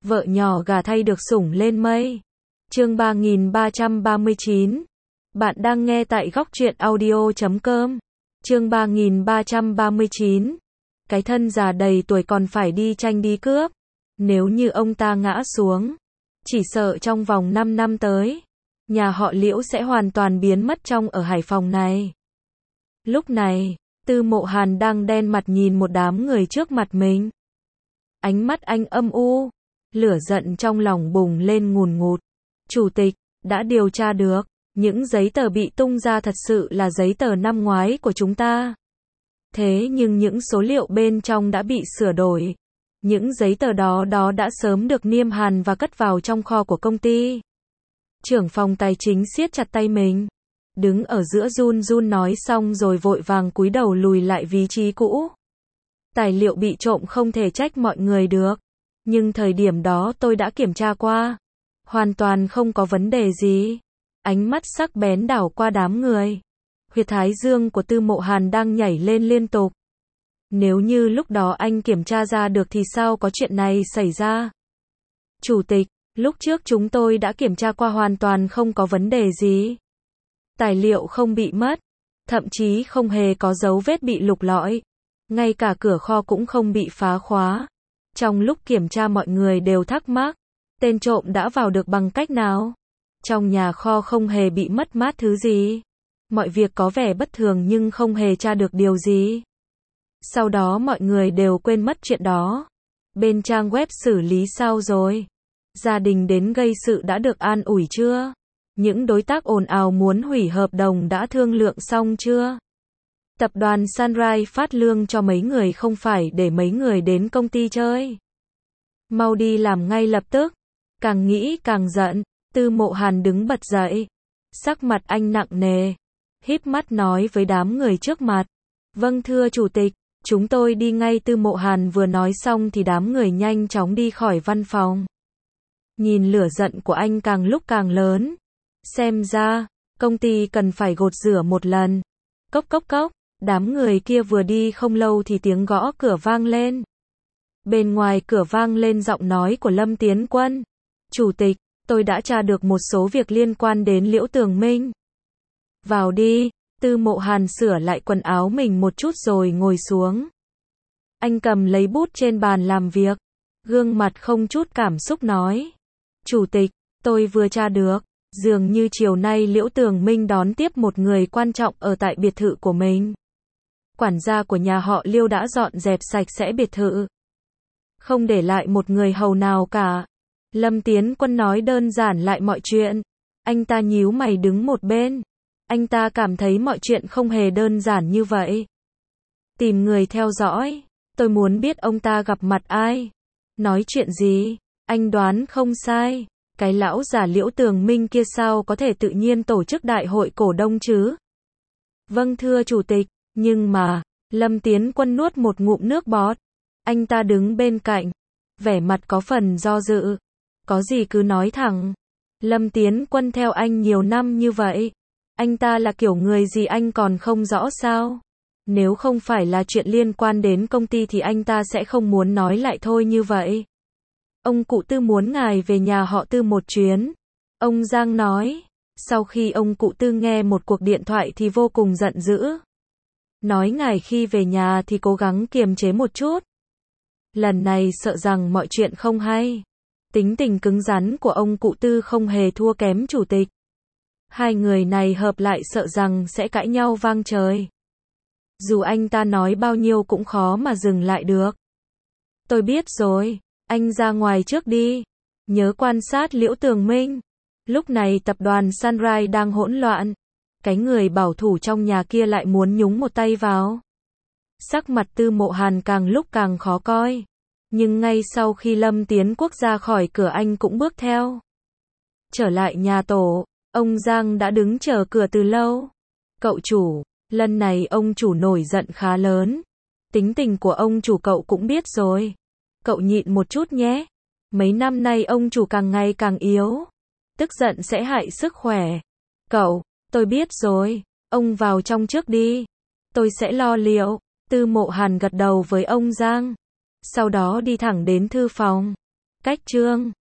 Vợ nhỏ gà thay được sủng lên mây. Chương 3339. Bạn đang nghe tại góc truyện audio.com. Chương 3339. Cái thân già đầy tuổi còn phải đi tranh đi cướp. Nếu như ông ta ngã xuống, chỉ sợ trong vòng 5 năm tới, nhà họ Liễu sẽ hoàn toàn biến mất trong ở Hải Phòng này. Lúc này, Tư Mộ Hàn đang đen mặt nhìn một đám người trước mặt mình. Ánh mắt anh âm u, lửa giận trong lòng bùng lên ngùn ngụt. Chủ tịch, đã điều tra được, những giấy tờ bị tung ra thật sự là giấy tờ năm ngoái của chúng ta. Thế nhưng những số liệu bên trong đã bị sửa đổi. Những giấy tờ đó đã sớm được niêm hàn và cất vào trong kho của công ty. Trưởng phòng tài chính siết chặt tay mình, đứng ở giữa run run nói xong rồi vội vàng cúi đầu lùi lại vị trí cũ. Tài liệu bị trộm không thể trách mọi người được, nhưng thời điểm đó tôi đã kiểm tra qua, hoàn toàn không có vấn đề gì. Ánh mắt sắc bén đảo qua đám người. Huyệt thái dương của Tư Mộ Hàn đang nhảy lên liên tục. Nếu như lúc đó anh kiểm tra ra được thì sao có chuyện này xảy ra? Chủ tịch, lúc trước chúng tôi đã kiểm tra qua hoàn toàn không có vấn đề gì. Tài liệu không bị mất, thậm chí không hề có dấu vết bị lục lọi. Ngay cả cửa kho cũng không bị phá khóa. Trong lúc kiểm tra mọi người đều thắc mắc, tên trộm đã vào được bằng cách nào? Trong nhà kho không hề bị mất mát thứ gì. Mọi việc có vẻ bất thường nhưng không hề tra được điều gì. Sau đó mọi người đều quên mất chuyện đó. Bên trang web xử lý sao rồi? Gia đình đến gây sự đã được an ủi chưa? Những đối tác ồn ào muốn hủy hợp đồng đã thương lượng xong chưa? Tập đoàn Sunrise phát lương cho mấy người không phải để mấy người đến công ty chơi. Mau đi làm ngay lập tức. Càng nghĩ càng giận, Tư Mộ Hàn đứng bật dậy. Sắc mặt anh nặng nề, híp mắt nói với đám người trước mặt. Vâng thưa chủ tịch, chúng tôi đi ngay. Tư Mộ Hàn vừa nói xong thì đám người nhanh chóng đi khỏi văn phòng. Nhìn lửa giận của anh càng lúc càng lớn. Xem ra, công ty cần phải gột rửa một lần. Cốc cốc cốc, đám người kia vừa đi không lâu thì tiếng gõ cửa vang lên. Bên ngoài cửa vang lên giọng nói của Lâm Tiến Quân. Chủ tịch, tôi đã tra được một số việc liên quan đến Liễu Tường Minh. Vào đi. Tư Mộ Hàn sửa lại quần áo mình một chút rồi ngồi xuống. Anh cầm lấy bút trên bàn làm việc, gương mặt không chút cảm xúc nói. Chủ tịch, tôi vừa tra được, dường như chiều nay Liễu Tường Minh đón tiếp một người quan trọng ở tại biệt thự của mình. Quản gia của nhà họ Liêu đã dọn dẹp sạch sẽ biệt thự, không để lại một người hầu nào cả. Lâm Tiến Quân nói đơn giản lại mọi chuyện. Anh ta nhíu mày đứng một bên. Anh ta cảm thấy mọi chuyện không hề đơn giản như vậy. Tìm người theo dõi. Tôi muốn biết ông ta gặp mặt ai. Nói chuyện gì. Anh đoán không sai. Cái lão già Liễu Tường Minh kia sao có thể tự nhiên tổ chức đại hội cổ đông chứ? Vâng thưa chủ tịch. Nhưng mà, Lâm Tiến Quân nuốt một ngụm nước bọt. Anh ta đứng bên cạnh, vẻ mặt có phần do dự. Có gì cứ nói thẳng. Lâm Tiến Quân theo anh nhiều năm như vậy. Anh ta là kiểu người gì anh còn không rõ sao? Nếu không phải là chuyện liên quan đến công ty thì anh ta sẽ không muốn nói lại thôi như vậy. Ông cụ Tư muốn ngài về nhà họ Tư một chuyến. Ông Giang nói. Sau khi ông cụ Tư nghe một cuộc điện thoại thì vô cùng giận dữ. Nói ngài khi về nhà thì cố gắng kiềm chế một chút. Lần này sợ rằng mọi chuyện không hay. Tính tình cứng rắn của ông cụ Tư không hề thua kém chủ tịch. Hai người này hợp lại sợ rằng sẽ cãi nhau vang trời. Dù anh ta nói bao nhiêu cũng khó mà dừng lại được. Tôi biết rồi, anh ra ngoài trước đi. Nhớ quan sát Liễu Tường Minh. Lúc này tập đoàn Sunrise đang hỗn loạn. Cái người bảo thủ trong nhà kia lại muốn nhúng một tay vào. Sắc mặt Tư Mộ Hàn càng lúc càng khó coi. Nhưng ngay sau khi Lâm Tiến Quốc ra khỏi cửa anh cũng bước theo. Trở lại nhà tổ, ông Giang đã đứng chờ cửa từ lâu. Cậu chủ, lần này ông chủ nổi giận khá lớn. Tính tình của ông chủ cậu cũng biết rồi. Cậu nhịn một chút nhé. Mấy năm nay ông chủ càng ngày càng yếu. Tức giận sẽ hại sức khỏe. Cậu, tôi biết rồi. Ông vào trong trước đi. Tôi sẽ lo liệu. Tư Mộ Hàn gật đầu với ông Giang. Sau đó đi thẳng đến thư phòng. Cách chương